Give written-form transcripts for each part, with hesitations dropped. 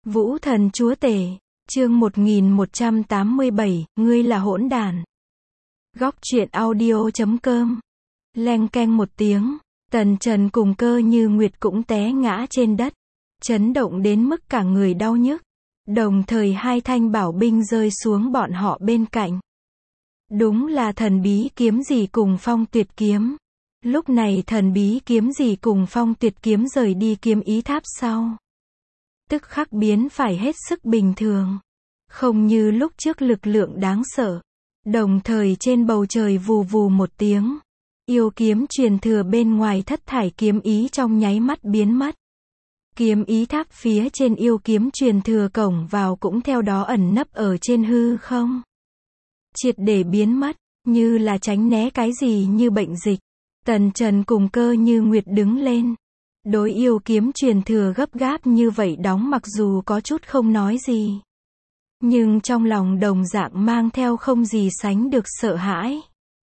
Vũ thần chúa tể, chương 1187, ngươi là hỗn đản. Góc truyện audio.com. Leng keng một tiếng, Tần Trần cùng Cơ Như Nguyệt cũng té ngã trên đất, chấn động đến mức cả người đau nhức. Đồng thời hai thanh bảo binh rơi xuống bọn họ bên cạnh. Đúng là thần bí kiếm gì cùng Phong Tuyệt kiếm. Lúc này thần bí kiếm gì cùng Phong Tuyệt kiếm rời đi kiếm ý tháp sau, tức khắc biến phải hết sức bình thường. Không như lúc trước lực lượng đáng sợ. Đồng thời trên bầu trời vù vù một tiếng, yêu kiếm truyền thừa bên ngoài thất thải kiếm ý trong nháy mắt biến mất. Kiếm ý tháp phía trên yêu kiếm truyền thừa cổng vào cũng theo đó ẩn nấp ở trên hư không, triệt để biến mất, như là tránh né cái gì như bệnh dịch. Tần Trần cùng Cơ Như Nguyệt đứng lên, đối yêu kiếm truyền thừa gấp gáp như vậy đóng mặc dù có chút không nói gì, nhưng trong lòng đồng dạng mang theo không gì sánh được sợ hãi.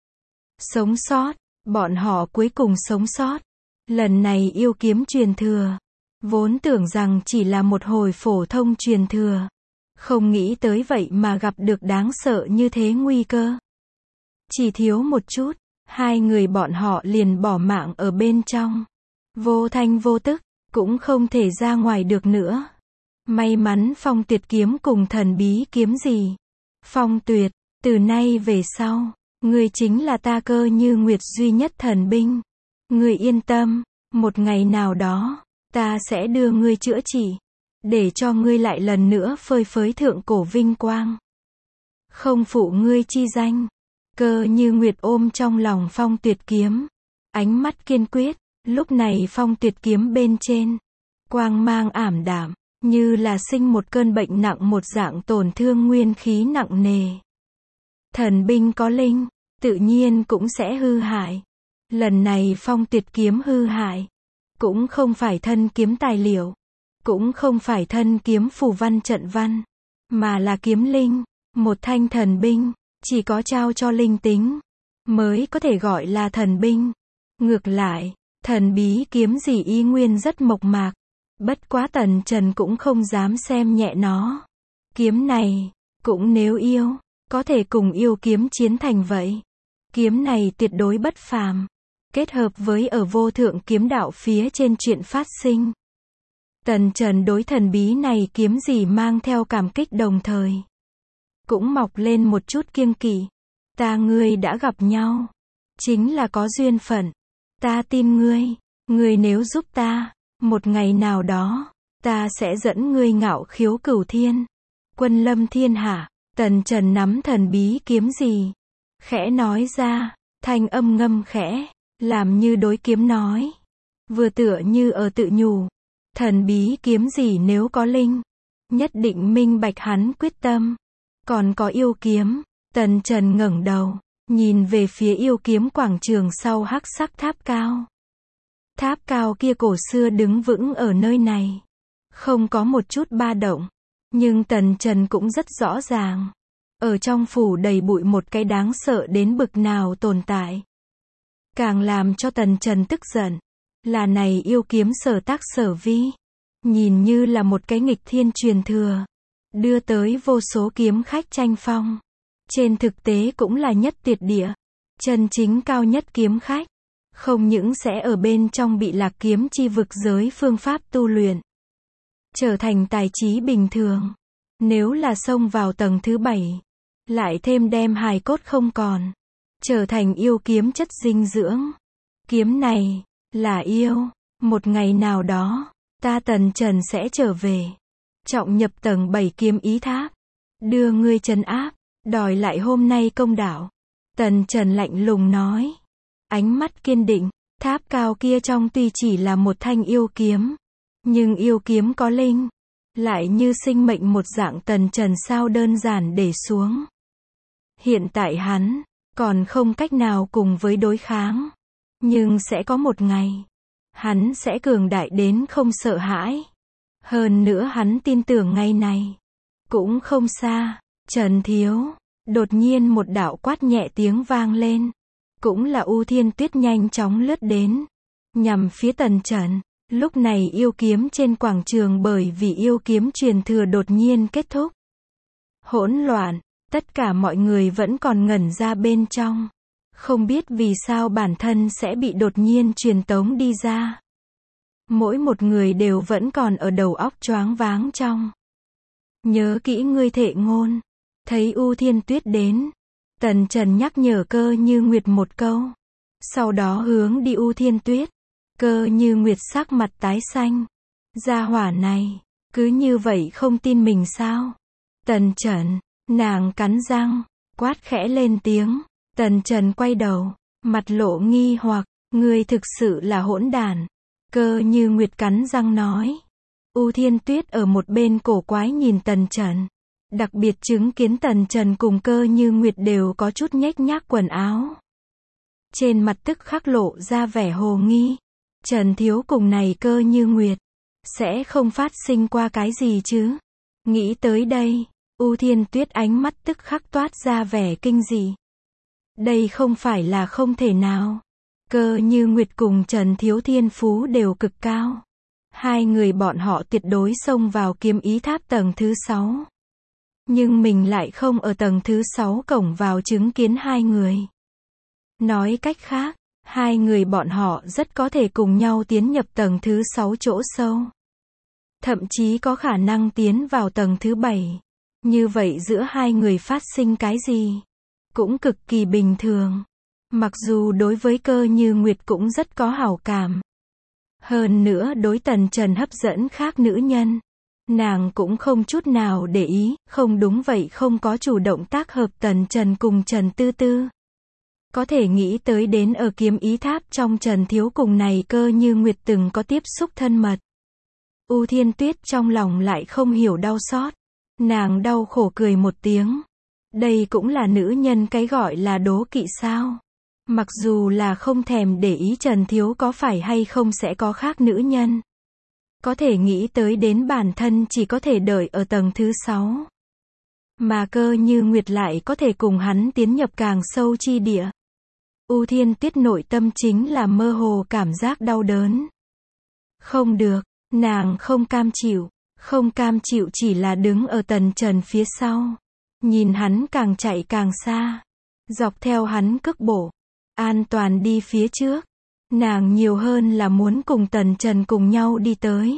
Sống sót, bọn họ cuối cùng sống sót. Lần này yêu kiếm truyền thừa, vốn tưởng rằng chỉ là một hồi phổ thông truyền thừa, không nghĩ tới vậy mà gặp được đáng sợ như thế nguy cơ. Chỉ thiếu một chút, hai người bọn họ liền bỏ mạng ở bên trong, vô thanh vô tức, cũng không thể ra ngoài được nữa. May mắn Phong Tuyệt kiếm cùng thần bí kiếm gì. Phong Tuyệt, từ nay về sau, ngươi chính là ta Cơ Như Nguyệt duy nhất thần binh. Ngươi yên tâm, một ngày nào đó, ta sẽ đưa ngươi chữa trị, để cho ngươi lại lần nữa phơi phới thượng cổ vinh quang. Không phụ ngươi chi danh. Cơ Như Nguyệt ôm trong lòng Phong Tuyệt kiếm, ánh mắt kiên quyết. Lúc này Phong Tuyệt kiếm bên trên, quang mang ảm đạm, như là sinh một cơn bệnh nặng một dạng tổn thương nguyên khí nặng nề. Thần binh có linh, tự nhiên cũng sẽ hư hại. Lần này Phong Tuyệt kiếm hư hại, cũng không phải thân kiếm tài liệu, cũng không phải thân kiếm phù văn trận văn, mà là kiếm linh, một thanh thần binh, chỉ có trao cho linh tính, mới có thể gọi là thần binh. Ngược lại, thần bí kiếm gì y nguyên rất mộc mạc. Bất quá Tần Trần cũng không dám xem nhẹ nó. Kiếm này, cũng nếu yêu, có thể cùng yêu kiếm chiến thành vậy. Kiếm này tuyệt đối bất phàm. Kết hợp với ở vô thượng kiếm đạo phía trên chuyện phát sinh. Tần Trần đối thần bí này kiếm gì mang theo cảm kích đồng thời, cũng mọc lên một chút kiêng kỵ. Ta ngươi đã gặp nhau, chính là có duyên phận. Ta tin ngươi, ngươi nếu giúp ta, một ngày nào đó, ta sẽ dẫn ngươi ngạo khiếu cửu thiên, quân lâm thiên hạ. Tần Trần nắm thần bí kiếm gì, khẽ nói ra, thanh âm ngâm khẽ, làm như đối kiếm nói, vừa tựa như ở tự nhủ. Thần bí kiếm gì nếu có linh, nhất định minh bạch hắn quyết tâm. Còn có yêu kiếm. Tần Trần ngẩng đầu, nhìn về phía yêu kiếm quảng trường sau hắc sắc tháp cao. Tháp cao kia cổ xưa đứng vững ở nơi này, không có một chút ba động. Nhưng Tần Trần cũng rất rõ ràng, ở trong phủ đầy bụi một cái đáng sợ đến bực nào tồn tại. Càng làm cho Tần Trần tức giận, là này yêu kiếm sở tác sở vi, nhìn như là một cái nghịch thiên truyền thừa, đưa tới vô số kiếm khách tranh phong. Trên thực tế cũng là nhất tuyệt địa, chân chính cao nhất kiếm khách. Không những sẽ ở bên trong bị lạc kiếm chi vực giới phương pháp tu luyện, trở thành tài trí bình thường. Nếu là xông vào tầng thứ 7, lại thêm đem hài cốt không còn, trở thành yêu kiếm chất dinh dưỡng. Kiếm này, là yêu. Một ngày nào đó, ta Tần Trần sẽ trở về, trọng nhập tầng 7 kiếm ý tháp, đưa ngươi trấn áp, đòi lại hôm nay công đạo. Tần Trần lạnh lùng nói, ánh mắt kiên định. Tháp cao kia trong tuy chỉ là một thanh yêu kiếm, nhưng yêu kiếm có linh, lại như sinh mệnh một dạng. Tần Trần sao đơn giản để xuống. Hiện tại hắn, còn không cách nào cùng với đối kháng. Nhưng sẽ có một ngày, hắn sẽ cường đại đến không sợ hãi. Hơn nữa hắn tin tưởng ngày này, cũng không xa. Trần thiếu, đột nhiên một đạo quát nhẹ tiếng vang lên. Cũng là U Thiên Tuyết nhanh chóng lướt đến, nhằm phía Tần Trần. Lúc này yêu kiếm trên quảng trường bởi vì yêu kiếm truyền thừa đột nhiên kết thúc. Hỗn loạn, tất cả mọi người vẫn còn ngẩn ra bên trong. Không biết vì sao bản thân sẽ bị đột nhiên truyền tống đi ra. Mỗi một người đều vẫn còn ở đầu óc choáng váng trong. Nhớ kỹ ngươi thệ ngôn. Thấy U Thiên Tuyết đến, Tần Trần nhắc nhở Cơ Như Nguyệt một câu. Sau đó hướng đi U Thiên Tuyết. Cơ Như Nguyệt sắc mặt tái xanh. Gia hỏa này, cứ như vậy không tin mình sao? Tần Trần, nàng cắn răng, quát khẽ lên tiếng. Tần Trần quay đầu, mặt lộ nghi hoặc, ngươi thực sự là hỗn đản. Cơ Như Nguyệt cắn răng nói. U Thiên Tuyết ở một bên cổ quái nhìn Tần Trần. Đặc biệt chứng kiến Tần Trần cùng Cơ Như Nguyệt đều có chút nhếch nhác quần áo. Trên mặt tức khắc lộ ra vẻ hồ nghi. Trần Thiếu cùng này Cơ Như Nguyệt, sẽ không phát sinh qua cái gì chứ? Nghĩ tới đây, U Thiên Tuyết ánh mắt tức khắc toát ra vẻ kinh dị. Đây không phải là không thể nào. Cơ Như Nguyệt cùng Trần Thiếu thiên phú đều cực cao. Hai người bọn họ tuyệt đối xông vào kiếm ý tháp tầng thứ 6. Nhưng mình lại không ở tầng thứ 6 cổng vào chứng kiến hai người. Nói cách khác, hai người bọn họ rất có thể cùng nhau tiến nhập tầng thứ 6 chỗ sâu. Thậm chí có khả năng tiến vào tầng thứ 7. Như vậy giữa hai người phát sinh cái gì? Cũng cực kỳ bình thường. Mặc dù đối với Cơ Như Nguyệt cũng rất có hảo cảm. Hơn nữa đối Tần Trần hấp dẫn khác nữ nhân. Nàng cũng không chút nào để ý, không đúng vậy không có chủ động tác hợp Tần Trần cùng Trần Tư Tư. Có thể nghĩ tới đến ở kiếm ý tháp trong Trần Thiếu cùng này Cơ Như Nguyệt từng có tiếp xúc thân mật. U Thiên Tuyết trong lòng lại không hiểu đau xót. Nàng đau khổ cười một tiếng. Đây cũng là nữ nhân cái gọi là đố kỵ sao. Mặc dù là không thèm để ý Trần Thiếu có phải hay không sẽ có khác nữ nhân. Có thể nghĩ tới đến bản thân chỉ có thể đợi ở tầng thứ 6. Mà Cơ Như Nguyệt lại có thể cùng hắn tiến nhập càng sâu chi địa. U Thiên Tuyết nội tâm chính là mơ hồ cảm giác đau đớn. Không được, nàng không cam chịu. Không cam chịu chỉ là đứng ở Tần Trần phía sau. Nhìn hắn càng chạy càng xa. Dọc theo hắn cước bộ. An toàn đi phía trước. Nàng nhiều hơn là muốn cùng Tần Trần cùng nhau đi tới.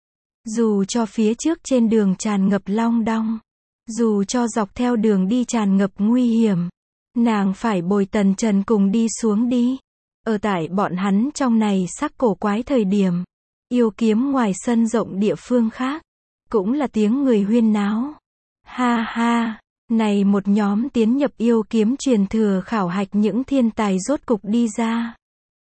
Dù cho phía trước trên đường tràn ngập long đong. Dù cho dọc theo đường đi tràn ngập nguy hiểm. Nàng phải bồi Tần Trần cùng đi xuống đi. Ở tại bọn hắn trong này sắc cổ quái thời điểm. Yêu kiếm ngoài sân rộng địa phương khác. Cũng là tiếng người huyên náo. Ha ha, này một nhóm tiến nhập yêu kiếm truyền thừa khảo hạch những thiên tài rốt cục đi ra.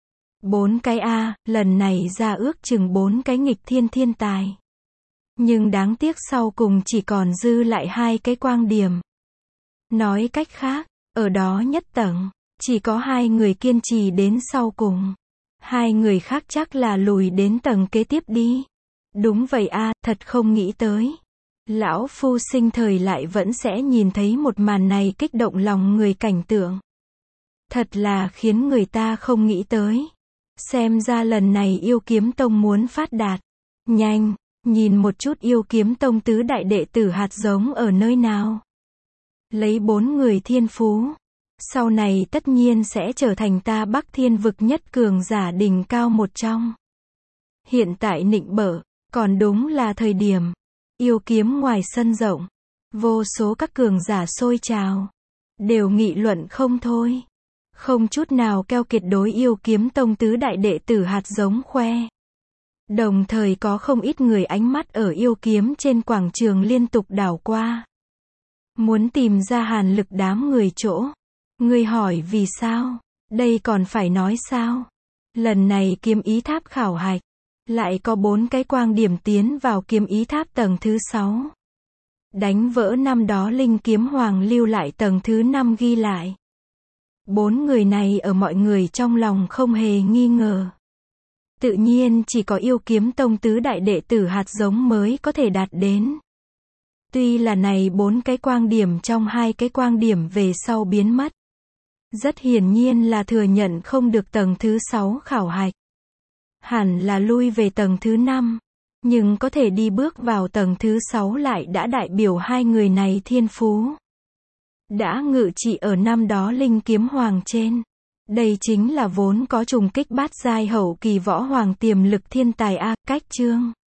4 cái A, lần này ra ước chừng 4 cái nghịch thiên tài. Nhưng đáng tiếc sau cùng chỉ còn dư lại 2 cái quang điểm. Nói cách khác, ở đó nhất tầng, chỉ có 2 người kiên trì đến sau cùng. 2 người khác chắc là lùi đến tầng kế tiếp đi. Đúng vậy a, thật không nghĩ tới. Lão phu sinh thời lại vẫn sẽ nhìn thấy một màn này kích động lòng người cảnh tượng. Thật là khiến người ta không nghĩ tới. Xem ra lần này yêu kiếm tông muốn phát đạt. Nhanh, nhìn một chút yêu kiếm tông tứ đại đệ tử hạt giống ở nơi nào. Lấy 4 người thiên phú. Sau này tất nhiên sẽ trở thành ta Bắc Thiên vực nhất cường giả đỉnh cao một trong. Hiện tại nịnh bợ. Còn đúng là thời điểm. Yêu kiếm ngoài sân rộng. Vô số các cường giả sôi trào. Đều nghị luận không thôi. Không chút nào keo kiệt đối yêu kiếm tông tứ đại đệ tử hạt giống khoe. Đồng thời có không ít người ánh mắt ở yêu kiếm trên quảng trường liên tục đảo qua. Muốn tìm ra Hàn Lực đám người chỗ. Người hỏi vì sao? Đây còn phải nói sao? Lần này kiếm ý tháp khảo hạch. Lại có 4 cái quang điểm tiến vào kiếm ý tháp tầng thứ 6. Đánh vỡ năm đó Linh Kiếm Hoàng lưu lại tầng thứ 5 ghi lại. 4 người này ở mọi người trong lòng không hề nghi ngờ. Tự nhiên chỉ có yêu kiếm tông tứ đại đệ tử hạt giống mới có thể đạt đến. Tuy là này 4 cái quang điểm trong 2 cái quang điểm về sau biến mất. Rất hiển nhiên là thừa nhận không được tầng thứ 6 khảo hạch. hẳn là lui về tầng thứ 5. Nhưng có thể đi bước vào tầng thứ 6 lại đã đại biểu hai người này thiên phú đã ngự trị ở năm đó linh kiếm hoàng trên. Đây chính là vốn có trùng kích bát giai hậu kỳ võ hoàng tiềm lực thiên tài a. Cách chương